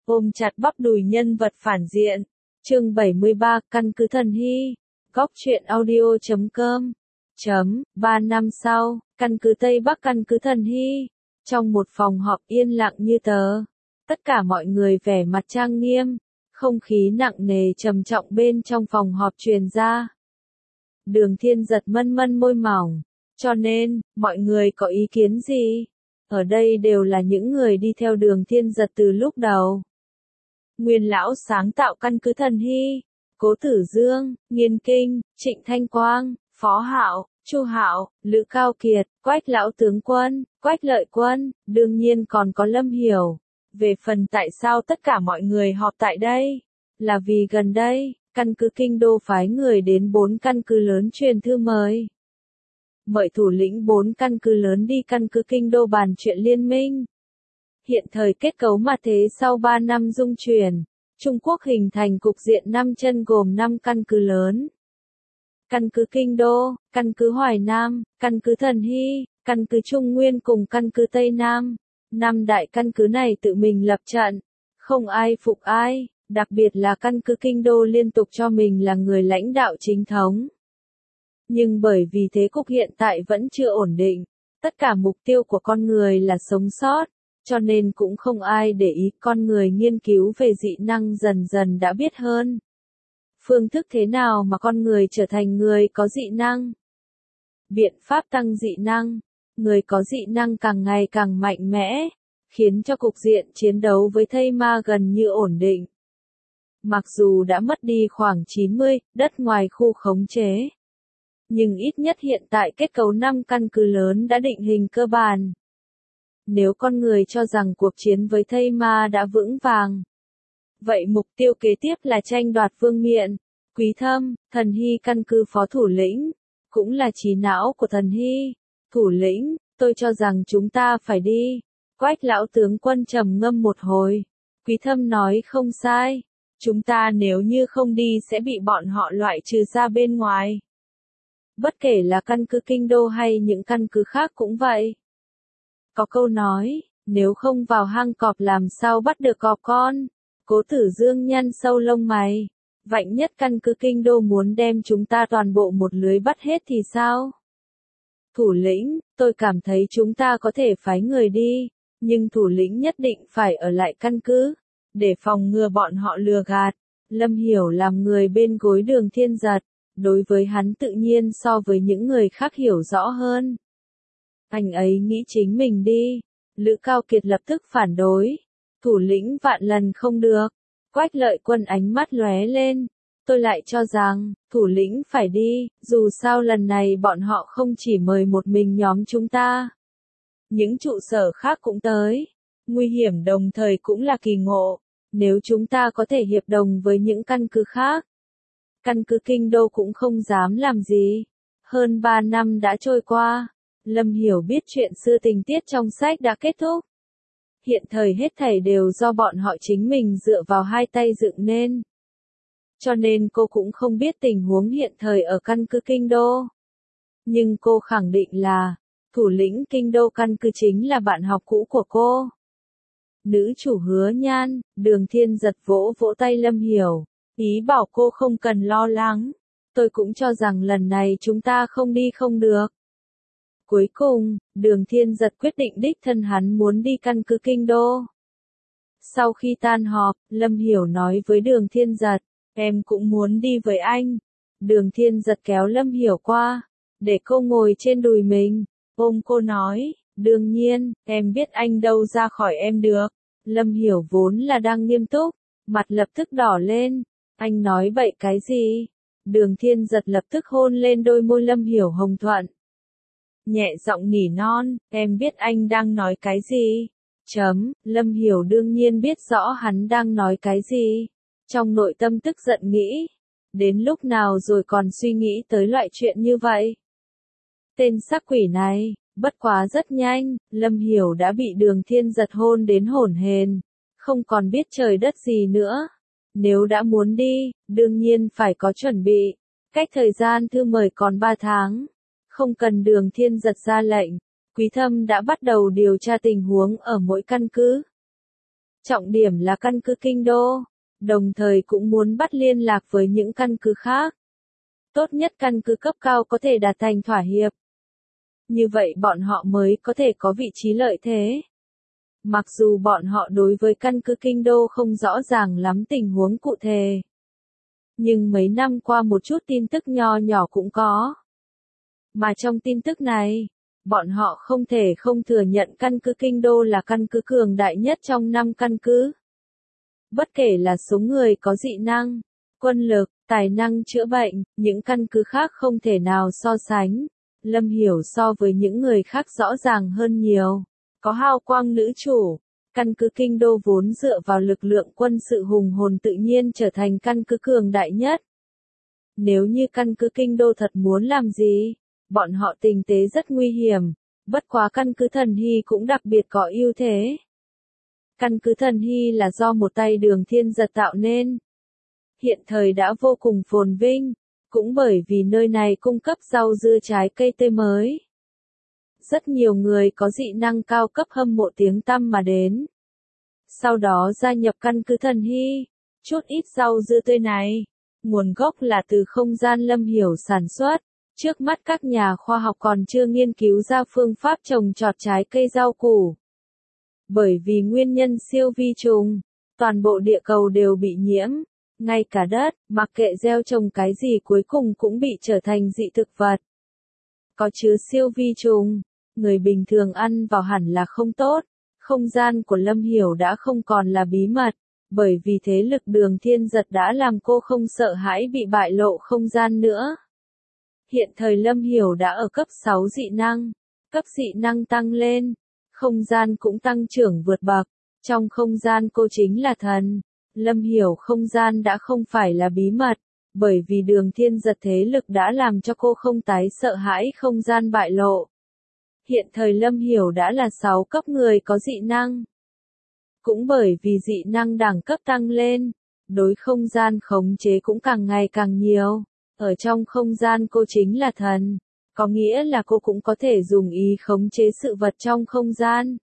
ôm chặt bắp đùi nhân vật phản diện. Chương 73, căn cứ Thần Hy. Góc truyện audio.com. 3 năm sau, căn cứ Tây Bắc căn cứ Thần Hy. Trong một phòng họp yên lặng như tờ. Tất cả mọi người vẻ mặt trang nghiêm. Không khí nặng nề trầm trọng bên trong phòng họp truyền ra. Đường Thiên Giật mân mân môi mỏng. Cho nên, mọi người có ý kiến gì? Ở đây đều là những người đi theo Đường Thiên Giật từ lúc đầu. Nguyên lão sáng tạo căn cứ Thần Hy, Cố Tử Dương, Nghiên Kinh, Trịnh Thanh Quang, Phó Hạo, Chu Hạo, Lữ Cao Kiệt, Quách lão tướng quân, Quách Lợi Quân, đương nhiên còn có Lâm Hiểu. Về phần tại sao tất cả mọi người họp tại đây, là vì gần đây, căn cứ Kinh Đô phái người đến 4 căn cứ lớn truyền thư mời. Mời thủ lĩnh 4 căn cứ lớn đi căn cứ Kinh Đô bàn chuyện liên minh. Hiện thời kết cấu mà thế sau 3 năm dung chuyển, Trung Quốc hình thành cục diện 5 chân gồm 5 căn cứ lớn. Căn cứ Kinh Đô, căn cứ Hoài Nam, căn cứ Thần Hy, căn cứ Trung Nguyên cùng căn cứ Tây Nam. 5 đại căn cứ này tự mình lập trận, không ai phục ai, đặc biệt là căn cứ Kinh Đô liên tục cho mình là người lãnh đạo chính thống. Nhưng bởi vì thế cục hiện tại vẫn chưa ổn định, tất cả mục tiêu của con người là sống sót, cho nên cũng không ai để ý. Con người nghiên cứu về dị năng dần dần đã biết hơn. Phương thức thế nào mà con người trở thành người có dị năng? Biện pháp tăng dị năng, người có dị năng càng ngày càng mạnh mẽ, khiến cho cục diện chiến đấu với thây ma gần như ổn định. Mặc dù đã mất đi khoảng 90 đất ngoài khu khống chế, nhưng ít nhất hiện tại kết cấu 5 căn cứ lớn đã định hình cơ bản. Nếu con người cho rằng cuộc chiến với thây ma đã vững vàng, vậy mục tiêu kế tiếp là tranh đoạt vương miện. Quý Thâm, Thần Hy căn cứ phó thủ lĩnh, cũng là trí não của Thần Hy. Thủ lĩnh, tôi cho rằng chúng ta phải đi. Quách lão tướng quân trầm ngâm một hồi. Quý Thâm nói không sai. Chúng ta nếu như không đi sẽ bị bọn họ loại trừ ra bên ngoài. Bất kể là căn cứ Kinh Đô hay những căn cứ khác cũng vậy. Có câu nói, nếu không vào hang cọp làm sao bắt được cọp con. Cố Tử Dương nhăn sâu lông mày. Vạn nhất căn cứ Kinh Đô muốn đem chúng ta toàn bộ một lưới bắt hết thì sao? Thủ lĩnh, tôi cảm thấy chúng ta có thể phái người đi, nhưng thủ lĩnh nhất định phải ở lại căn cứ, để phòng ngừa bọn họ lừa gạt. Lâm Hiểu làm người bên gối Đường Thiên Giật, đối với hắn tự nhiên so với những người khác hiểu rõ hơn. Anh ấy nghĩ chính mình đi. Lữ Cao Kiệt lập tức phản đối. Thủ lĩnh vạn lần không được. Quách Lợi Quân ánh mắt lóe lên. Tôi lại cho rằng, thủ lĩnh phải đi, dù sao lần này bọn họ không chỉ mời một mình nhóm chúng ta. Những trụ sở khác cũng tới. Nguy hiểm đồng thời cũng là kỳ ngộ. Nếu chúng ta có thể hiệp đồng với những căn cứ khác, căn cứ Kinh Đô cũng không dám làm gì. Hơn 3 năm đã trôi qua. Lâm Hiểu biết chuyện xưa tình tiết trong sách đã kết thúc. Hiện thời hết thảy đều do bọn họ chính mình dựa vào hai tay dựng nên. Cho nên cô cũng không biết tình huống hiện thời ở căn cứ Kinh Đô. Nhưng cô khẳng định là, thủ lĩnh Kinh Đô căn cứ chính là bạn học cũ của cô. Nữ chủ Hứa Nhan, Đường Thiên Giật vỗ vỗ tay Lâm Hiểu, ý bảo cô không cần lo lắng. Tôi cũng cho rằng lần này chúng ta không đi không được. Cuối cùng, Đường Thiên Giật quyết định đích thân hắn muốn đi căn cứ Kinh Đô. Sau khi tan họp, Lâm Hiểu nói với Đường Thiên Giật, em cũng muốn đi với anh. Đường Thiên Giật kéo Lâm Hiểu qua, để cô ngồi trên đùi mình, ôm cô nói, đương nhiên, em biết anh đâu ra khỏi em được. Lâm Hiểu vốn là đang nghiêm túc, mặt lập tức đỏ lên, anh nói bậy cái gì? Đường Thiên Giật lập tức hôn lên đôi môi Lâm Hiểu hồng thuận. Nhẹ giọng nỉ non, em biết anh đang nói cái gì? Lâm Hiểu đương nhiên biết rõ hắn đang nói cái gì. Trong nội tâm tức giận nghĩ, đến lúc nào rồi còn suy nghĩ tới loại chuyện như vậy? Tên sắc quỷ này, bất quá rất nhanh, Lâm Hiểu đã bị Đường Thiên Giật hôn đến hổn hển, không còn biết trời đất gì nữa. Nếu đã muốn đi, đương nhiên phải có chuẩn bị. Cách thời gian thư mời còn 3 tháng. Không cần Đường Thiên Giật ra lệnh, Quý Thâm đã bắt đầu điều tra tình huống ở mỗi căn cứ. Trọng điểm là căn cứ kinh đô, đồng thời cũng muốn bắt liên lạc với những căn cứ khác. Tốt nhất căn cứ cấp cao có thể đạt thành thỏa hiệp. Như vậy bọn họ mới có thể có vị trí lợi thế. Mặc dù bọn họ đối với căn cứ kinh đô không rõ ràng lắm tình huống cụ thể. Nhưng mấy năm qua một chút tin tức nho nhỏ cũng có. Mà trong tin tức này, bọn họ không thể không thừa nhận căn cứ kinh đô là căn cứ cường đại nhất trong 5 căn cứ. Bất kể là số người có dị năng, quân lực, tài năng chữa bệnh, những căn cứ khác không thể nào so sánh. Lâm Hiểu so với những người khác rõ ràng hơn nhiều. Có hào quang nữ chủ, căn cứ kinh đô vốn dựa vào lực lượng quân sự hùng hồn tự nhiên trở thành căn cứ cường đại nhất. Nếu như căn cứ kinh đô thật muốn làm gì, bọn họ tình thế rất nguy hiểm, bất quá căn cứ Thần Hy cũng đặc biệt có ưu thế. Căn cứ Thần Hy là do một tay Đường Thiên Giật tạo nên. Hiện thời đã vô cùng phồn vinh, cũng bởi vì nơi này cung cấp rau dưa trái cây tươi mới. Rất nhiều người có dị năng cao cấp hâm mộ tiếng tăm mà đến. Sau đó gia nhập căn cứ Thần Hy, chút ít rau dưa tươi này, nguồn gốc là từ không gian Lâm Hiểu sản xuất. Trước mắt các nhà khoa học còn chưa nghiên cứu ra phương pháp trồng trọt trái cây rau củ. Bởi vì nguyên nhân siêu vi trùng, toàn bộ địa cầu đều bị nhiễm, ngay cả đất, mặc kệ gieo trồng cái gì cuối cùng cũng bị trở thành dị thực vật. Có chứa siêu vi trùng, người bình thường ăn vào hẳn là không tốt. Không gian của Lâm Hiểu đã không còn là bí mật, bởi vì thế lực Đường Thiên Giật đã làm cô không sợ hãi bị bại lộ không gian nữa. Hiện thời Lâm Hiểu đã ở cấp 6 dị năng, cấp dị năng tăng lên, không gian cũng tăng trưởng vượt bậc, trong không gian cô chính là thần. Lâm Hiểu không gian đã không phải là bí mật, bởi vì Đường Thiên Giật thế lực đã làm cho cô không tái sợ hãi không gian bại lộ. Hiện thời Lâm Hiểu đã là 6 cấp người có dị năng. Cũng bởi vì dị năng đẳng cấp tăng lên, đối không gian khống chế cũng càng ngày càng nhiều. Ở trong không gian cô chính là thần, có nghĩa là cô cũng có thể dùng ý khống chế sự vật trong không gian.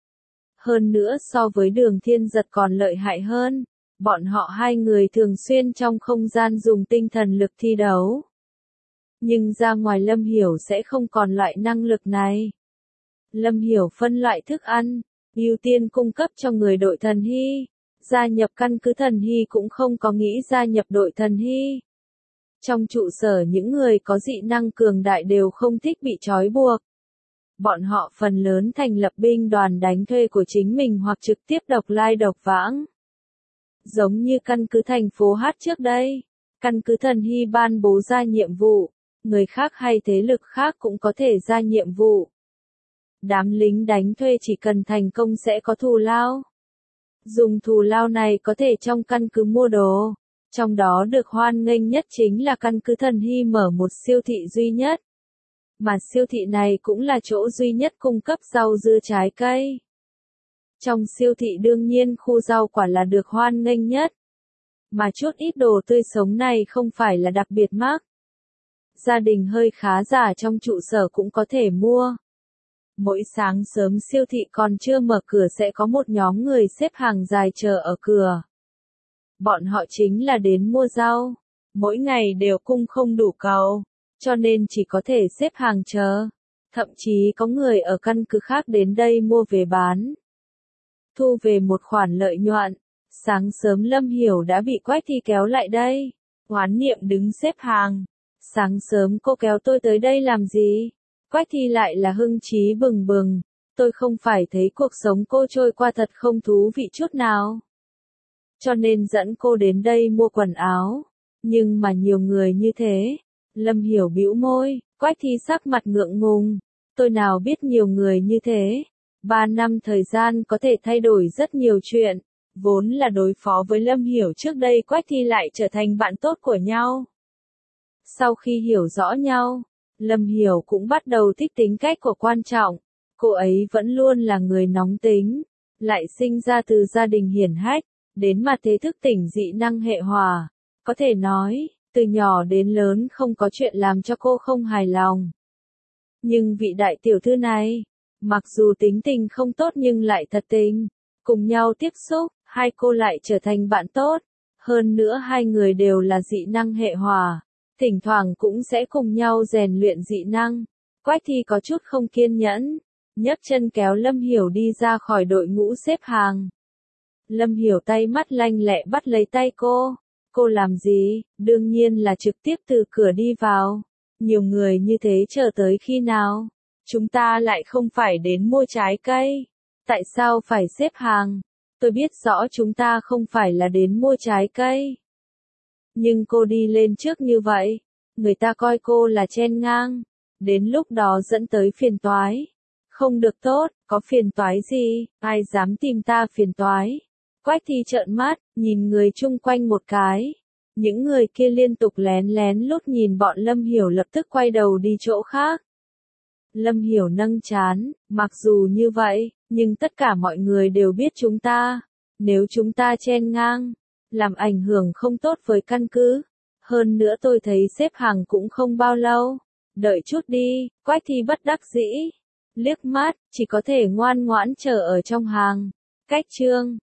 Hơn nữa so với Đường Thiên Giật còn lợi hại hơn, bọn họ hai người thường xuyên trong không gian dùng tinh thần lực thi đấu. Nhưng ra ngoài Lâm Hiểu sẽ không còn loại năng lực này. Lâm Hiểu phân loại thức ăn, ưu tiên cung cấp cho người đội Thần Hy. Gia nhập căn cứ Thần Hy cũng không có nghĩ gia nhập đội Thần Hy. Trong trụ sở những người có dị năng cường đại đều không thích bị trói buộc. Bọn họ phần lớn thành lập binh đoàn đánh thuê của chính mình hoặc trực tiếp độc lai độc vãng. Giống như căn cứ thành phố Hát trước đây, căn cứ Thần Hy ban bố ra nhiệm vụ, người khác hay thế lực khác cũng có thể ra nhiệm vụ. Đám lính đánh thuê chỉ cần thành công sẽ có thù lao. Dùng thù lao này có thể trong căn cứ mua đồ. Trong đó được hoan nghênh nhất chính là căn cứ Thần Hy mở một siêu thị duy nhất. Mà siêu thị này cũng là chỗ duy nhất cung cấp rau dưa trái cây. Trong siêu thị đương nhiên khu rau quả là được hoan nghênh nhất. Mà chút ít đồ tươi sống này không phải là đặc biệt mắc. Gia đình hơi khá giả trong trụ sở cũng có thể mua. Mỗi sáng sớm siêu thị còn chưa mở cửa sẽ có một nhóm người xếp hàng dài chờ ở cửa. Bọn họ chính là đến mua rau. Mỗi ngày đều cung không đủ cầu, cho nên chỉ có thể xếp hàng chờ. Thậm chí có người ở căn cứ khác đến đây mua về bán. Thu về một khoản lợi nhuận. Sáng sớm Lâm Hiểu đã bị Quách Thi kéo lại đây. Hoán Niệm đứng xếp hàng. Sáng sớm cô kéo tôi tới đây làm gì? Quách Thi lại là hưng trí bừng bừng. Tôi không phải thấy cuộc sống cô trôi qua thật không thú vị chút nào. Cho nên dẫn cô đến đây mua quần áo. Nhưng mà nhiều người như thế. Lâm Hiểu bĩu môi, Quách Thi sắc mặt ngượng ngùng. Tôi nào biết nhiều người như thế. 3 năm thời gian có thể thay đổi rất nhiều chuyện. Vốn là đối phó với Lâm Hiểu trước đây Quách Thi lại trở thành bạn tốt của nhau. Sau khi hiểu rõ nhau, Lâm Hiểu cũng bắt đầu thích tính cách của Quan Trọng. Cô ấy vẫn luôn là người nóng tính, lại sinh ra từ gia đình hiển hách, đến mà thế thức tỉnh dị năng hệ hỏa. Có thể nói, từ nhỏ đến lớn không có chuyện làm cho cô không hài lòng. Nhưng vị đại tiểu thư này, mặc dù tính tình không tốt nhưng lại thật tình, cùng nhau tiếp xúc, hai cô lại trở thành bạn tốt. Hơn nữa hai người đều là dị năng hệ hỏa, thỉnh thoảng cũng sẽ cùng nhau rèn luyện dị năng. Quách Thi có chút không kiên nhẫn, nhấc chân kéo Lâm Hiểu đi ra khỏi đội ngũ xếp hàng. Lâm Hiểu tay mắt lanh lẹ bắt lấy tay cô. Cô làm gì? Đương nhiên là trực tiếp từ cửa đi vào. Nhiều người như thế chờ tới khi nào? Chúng ta lại không phải đến mua trái cây. Tại sao phải xếp hàng? Tôi biết rõ chúng ta không phải là đến mua trái cây. Nhưng cô đi lên trước như vậy, người ta coi cô là chen ngang. Đến lúc đó dẫn tới phiền toái. Không được tốt, có phiền toái gì, ai dám tìm ta phiền toái. Quách Thi trợn mắt, nhìn người chung quanh một cái. Những người kia liên tục lén lén lút nhìn bọn Lâm Hiểu lập tức quay đầu đi chỗ khác. Lâm Hiểu nâng trán, mặc dù như vậy, nhưng tất cả mọi người đều biết chúng ta. Nếu chúng ta chen ngang, làm ảnh hưởng không tốt với căn cứ. Hơn nữa tôi thấy xếp hàng cũng không bao lâu. Đợi chút đi, Quách Thi bất đắc dĩ. Liếc mắt, chỉ có thể ngoan ngoãn chờ ở trong hàng. Cách chương